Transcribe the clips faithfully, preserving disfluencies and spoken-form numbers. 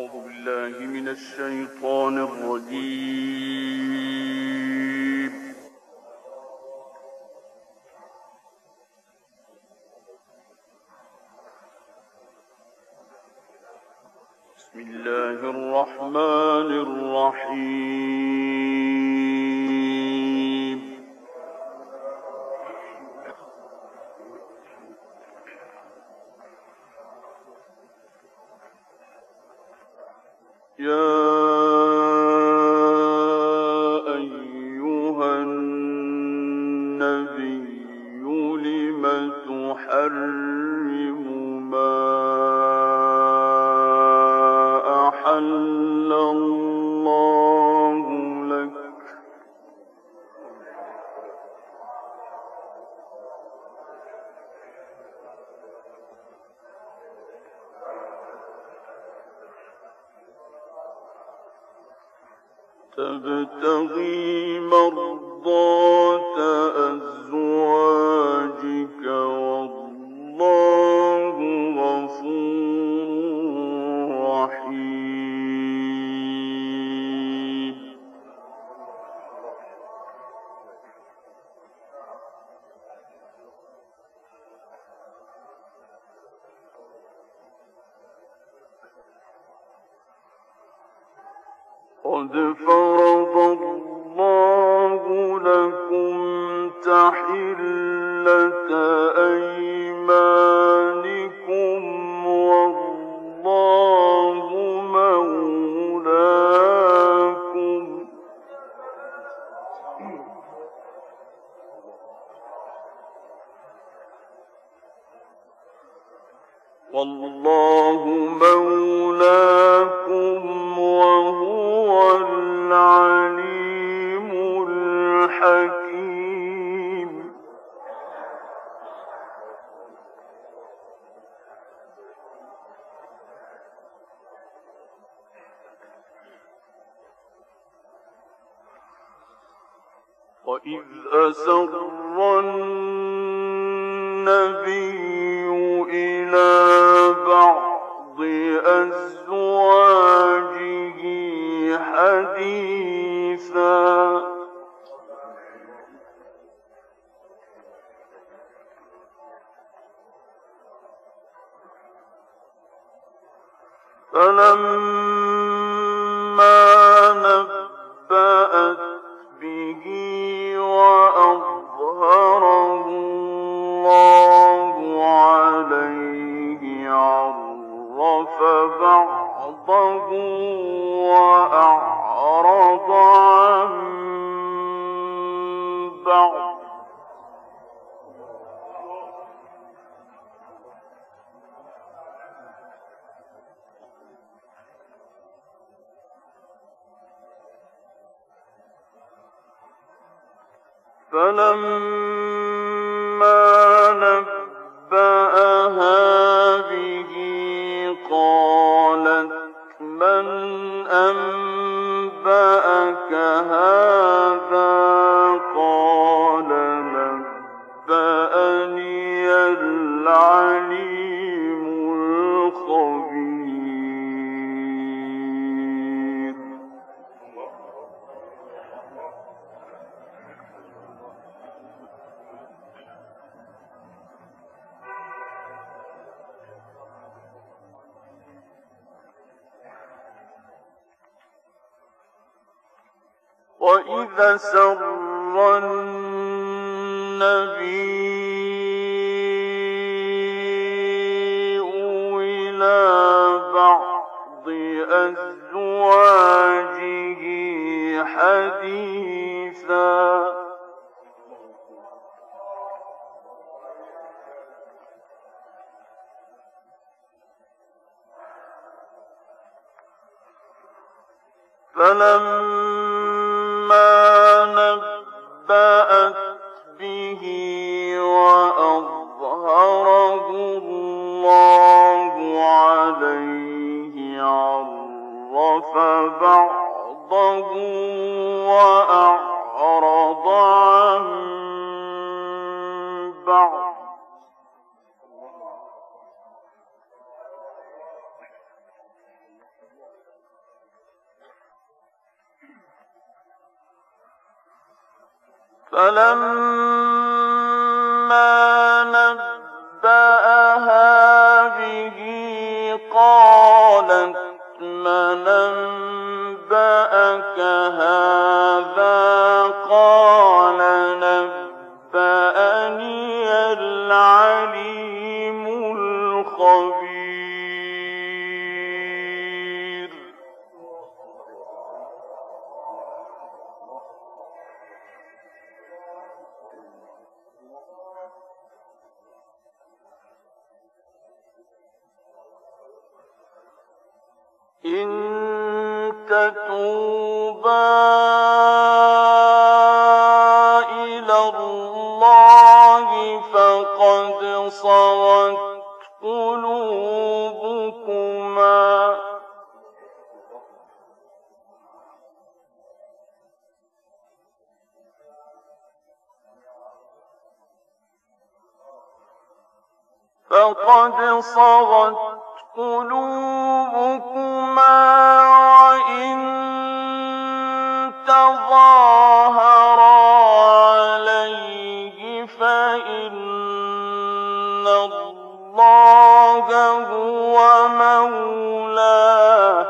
أعوذ بالله من الشيطان الرجيم. بسم الله الرحمن الرحيم. يا أيها النبي لم تحرم ما أحل الله لك تبتغي مرضات أزواجك والله غفور رحيم. قد فرض الله لكم تحلة أيمانكم والله مولاكم والله مولاكم وهو العليم الحكيم. وإذ أسر النبي إلى بعض أزواجه حديثا فلما نبأت به وأظهره الله عليه عرف بعضه وأعرض عن بعض فلما نبأها به قالت من أنبأك هذا قال نبأني العليم الخبير. وإذا سر النبي إلى بعض أزواجه حديثا فلما نبأت به وأظهره الله عليه عرف بعضه وأعرض عن بعض فلما نبأها به قالت من أنبأك هذا قال نبأني العليم الخبير إن تتوبا إلى الله فقد صغت قلوبكما فقد صغت قلوبكما وإن تظاهرا عليه فإن الله هو مولاه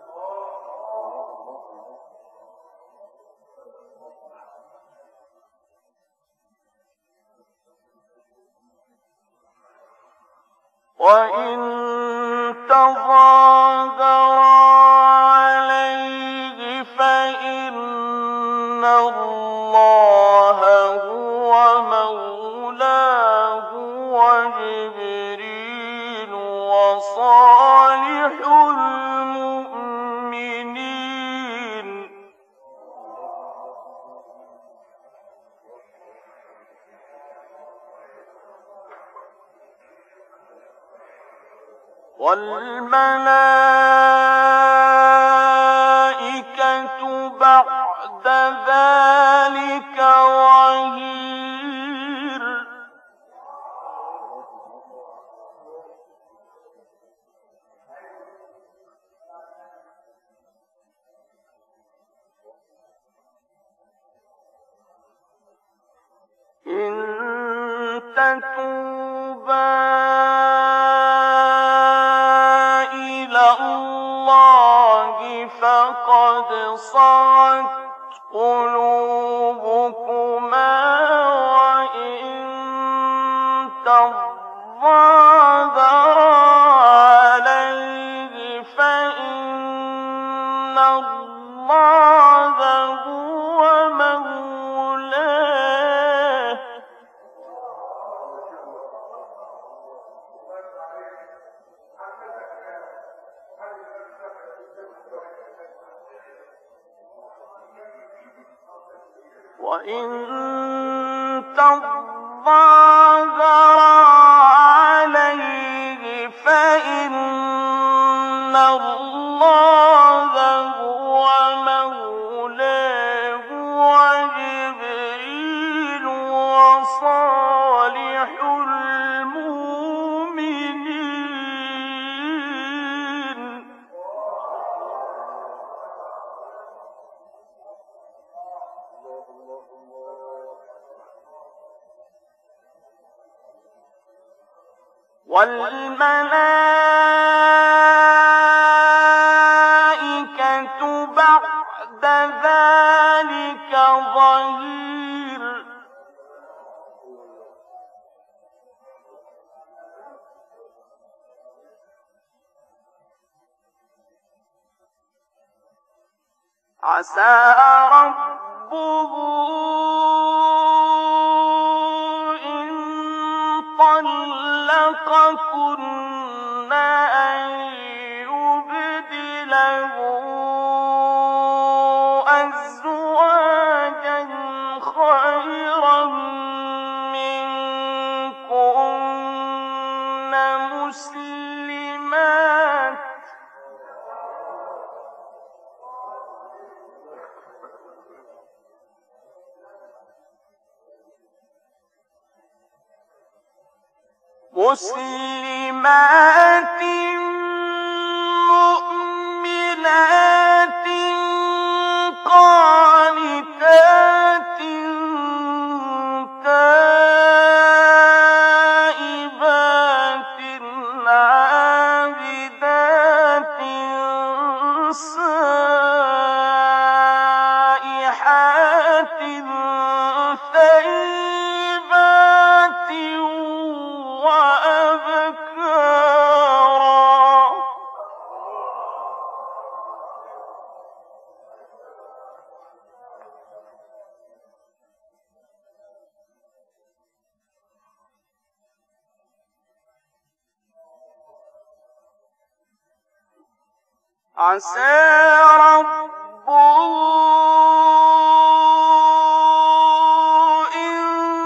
وإن تظاهرا عليه فإن الله هو مولاه وجبريل وصالح المؤمنين والملائكة بعد ذلك ظهير إن تتوبا فقد صغت قلوبكما وإن تظاهرا عليه فإن الله هو مولاه وإن تظاهرا عليه فإن الله هو مولاه وجبريل وصالح المؤمنين والملائكة بعد ذلك ظهير عسى ربه إن طلقكن أن يبدله أزواجا خيرا منكن مسلمات مسلمات مؤمنات قانتات عابدات سائحات ثيبات وأبكارا عسى ربه إن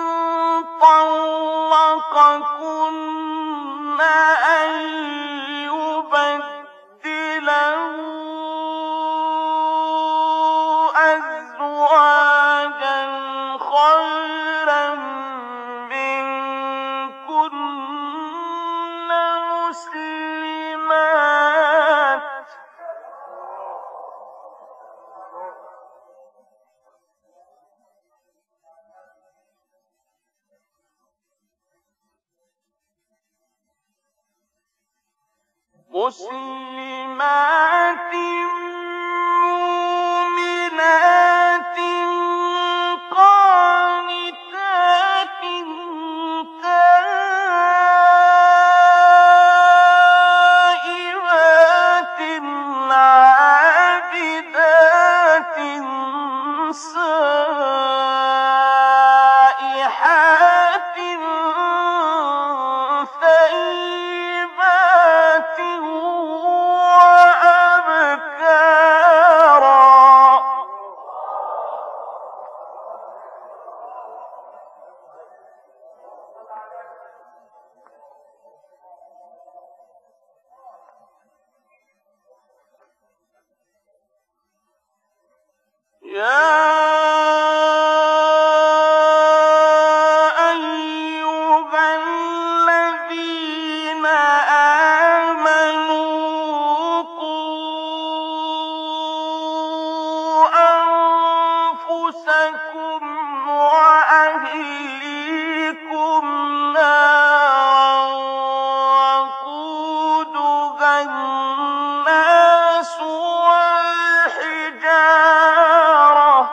طلقكن أن يبدله أزواجا خيرا منكن مسلمات مسلمات مؤمنات قانتات تائبات عابدات سائحات ثيبات وأبكارا يا أيها الذين آمنوا قوا أنفسكم وأهليكم نارا وقودها الناس والحجارة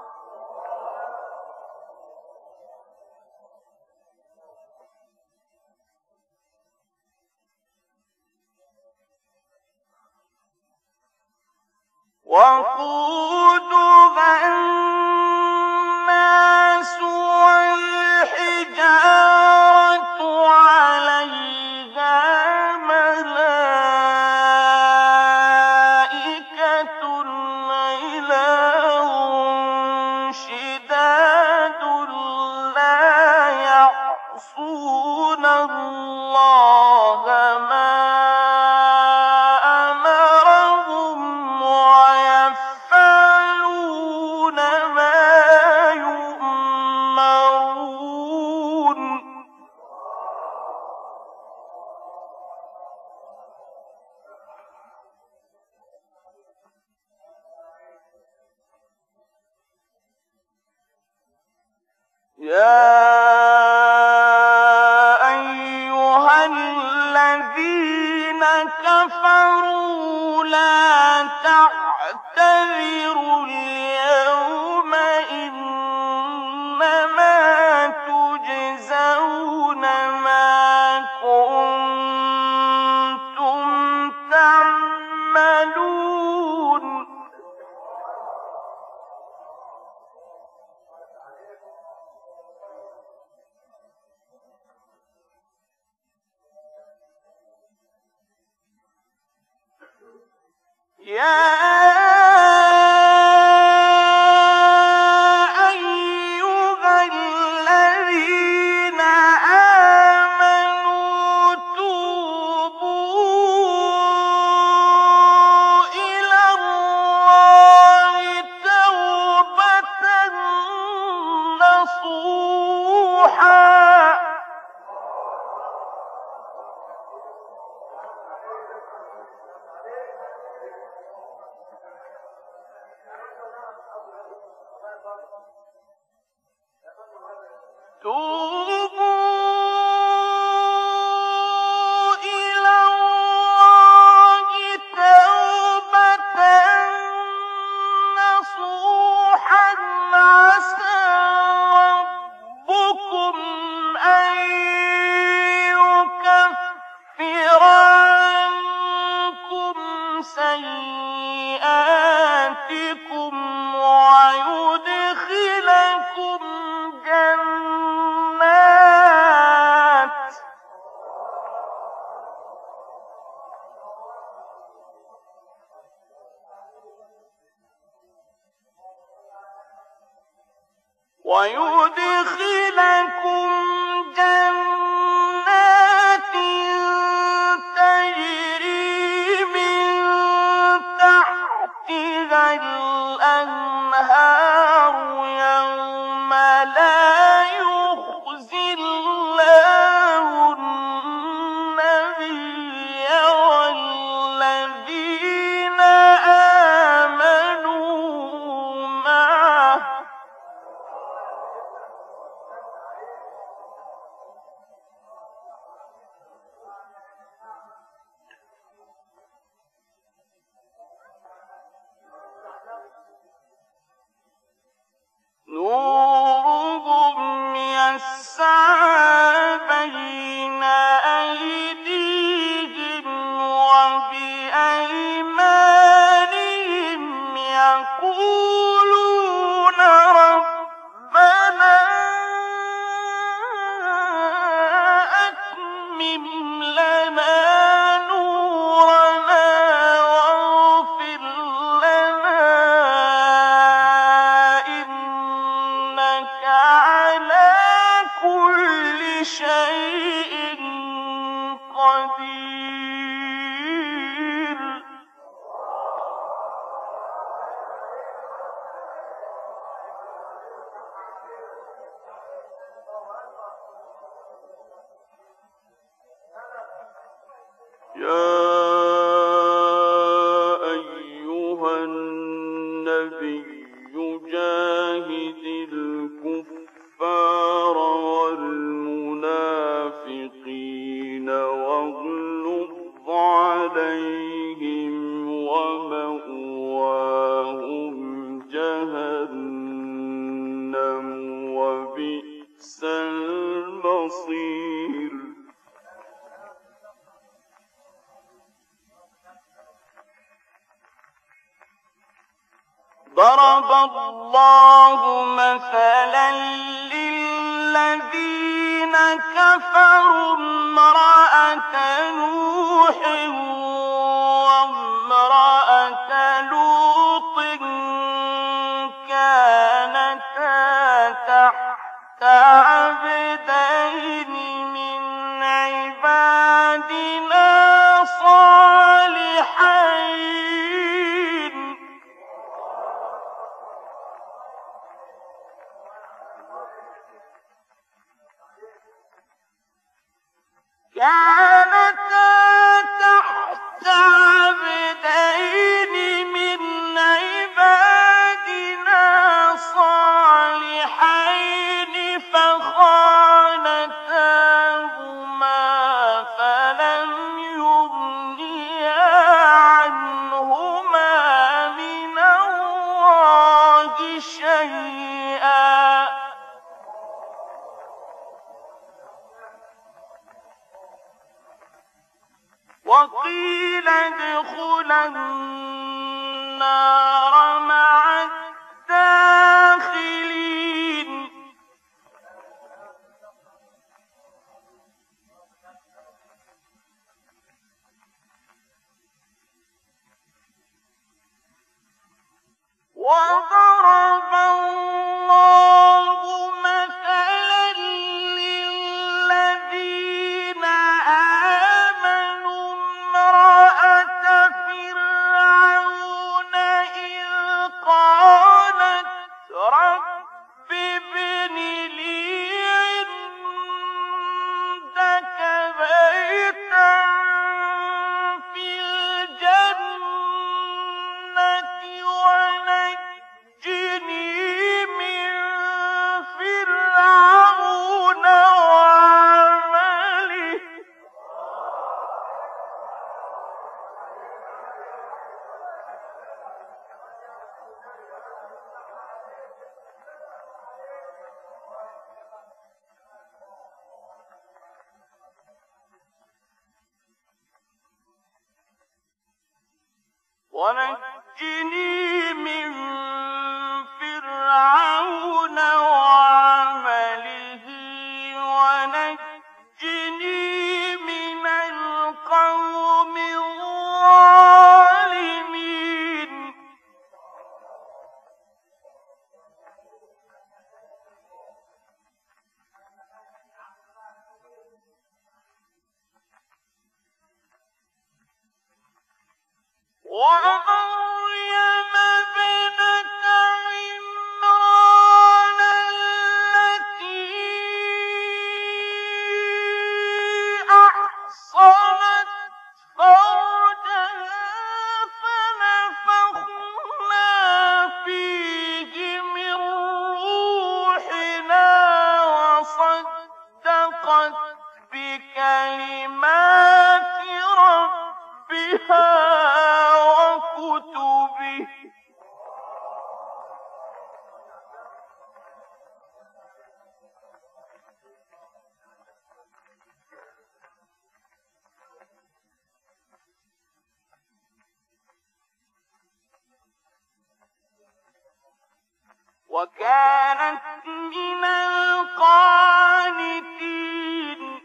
وقودها الناس والحجارة عليها ملائكة غلاظ شداد لا يعصون الله ما أمرهم ويفعلون ما يؤمرون يا أيها الذين كفروا لا تعتذروا اليوم إنما تجزون ما كنتم تعملون يا أيها الذين آمنوا توبوا إلى الله توبة نصوحا توبوا إلى ويدخلكم جنات تجري من تحتها الأنهار يوم لا يخزي الله النبي والذين آمنوا معه نورهم يسعى بين أيديهم وبأيمانهم يقولون ربنا أتمم لنا نورنا واغفر لنا إنك على كل شيء قدير. يا أيها النبي جاهد الكفار والمنافقين واغلظ عليهم ومأواهم جهنم وبئس المصير. ضرب الله مثلا للذين كفروا امرأة نوح وامرأة لوط كانتا تحت عبدين من عبادنا صالحين كانتا تحت عبدين من عبادنا صالحين فخانتاهما فلم يغنيا عنهما من الله شيئا وقيل ادخلا النار مع الداخلين. وضرب الله مثلا للذين آمنوا امرأة فرعون إذ قالت رب ابن لي عندك بيتا في الجنة ونجني من فرعون وعمله ونجني من فرعون وعمله ونجني من القوم الظالمين. ومريم ابنة عمران التي أحصنت فرجها فنفخنا فيه من روحنا وصدقت بكلمات ربها وكتبه وكانت من القانتين.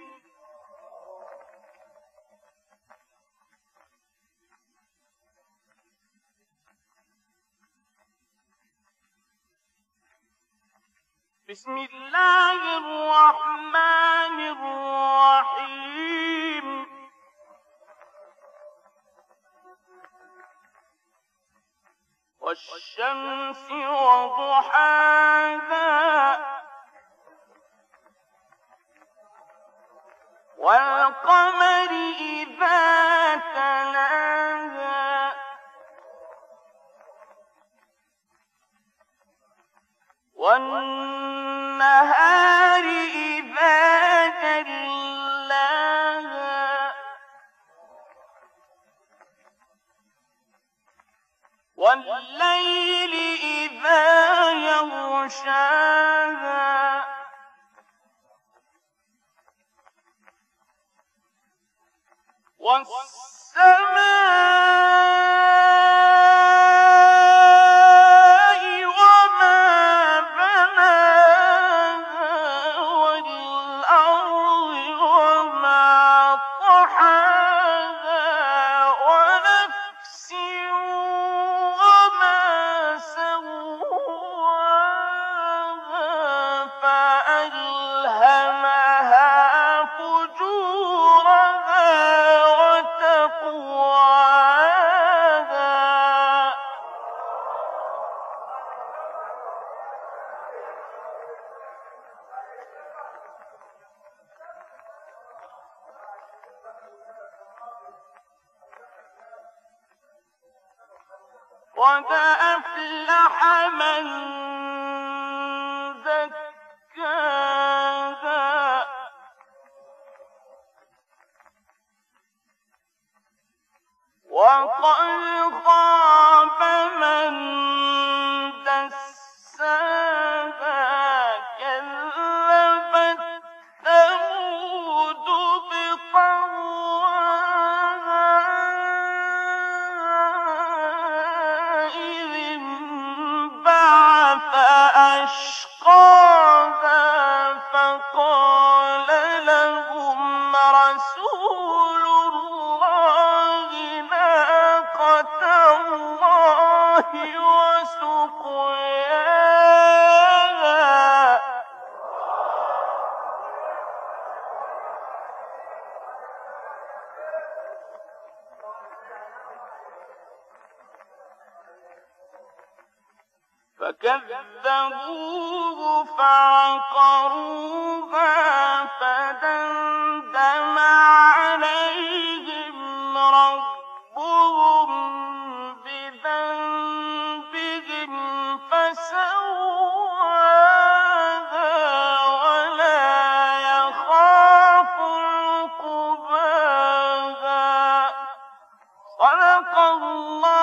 بسم الله الرحمن الرحيم. والشمس وضحاها والقمر إذا تلاها والنهار إذا جلاها والليل إذا يغشاها والسماء وما بناها والأرض وما طحاها ونفس وما سواها فألهمها فجورها وتقواها قد أفلح من زكاها وقد خاب من دساها كذبت ثمود بطغواها إذ انبعث أشقاها فقال لهم رسول الله ناقة الله وسقياها فكذبوه فعقروها فدمدم عليهم ربهم بذنبهم فسواها ولا يخاف عقباها. صدق الله